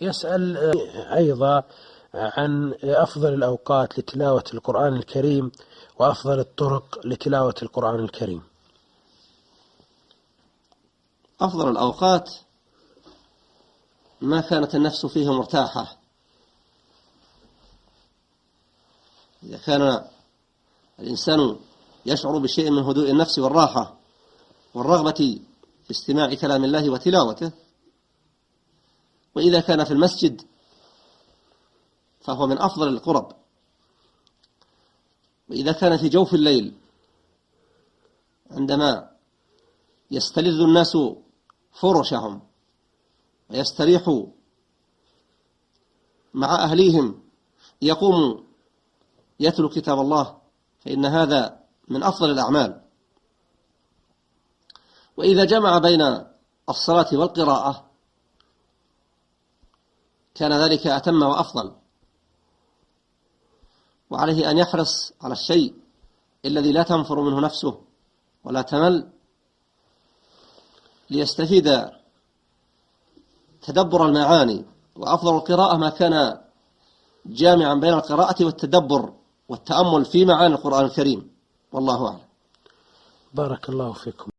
يسأل أيضا عن أفضل الأوقات لتلاوة القرآن الكريم وأفضل الطرق لتلاوة القرآن الكريم. أفضل الأوقات ما كانت النفس فيه مرتاحة. إذا كان الإنسان يشعر بشيء من هدوء النفس والراحة والرغبة في استماع كلام الله وتلاوته، وإذا كان في المسجد فهو من أفضل القرب. وإذا كان في جوف الليل عندما يستلذ الناس فرشهم ويستريحوا مع أهليهم يقوم يتلو كتاب الله، فإن هذا من أفضل الأعمال. وإذا جمع بين الصلاة والقراءة كان ذلك أتم وأفضل. وعليه أن يحرص على الشيء الذي لا تنفر منه نفسه ولا تمل، ليستفيد تدبر المعاني. وأفضل القراءة ما كان جامعا بين القراءة والتدبر والتأمل في معاني القرآن الكريم، والله أعلم. بارك الله فيكم.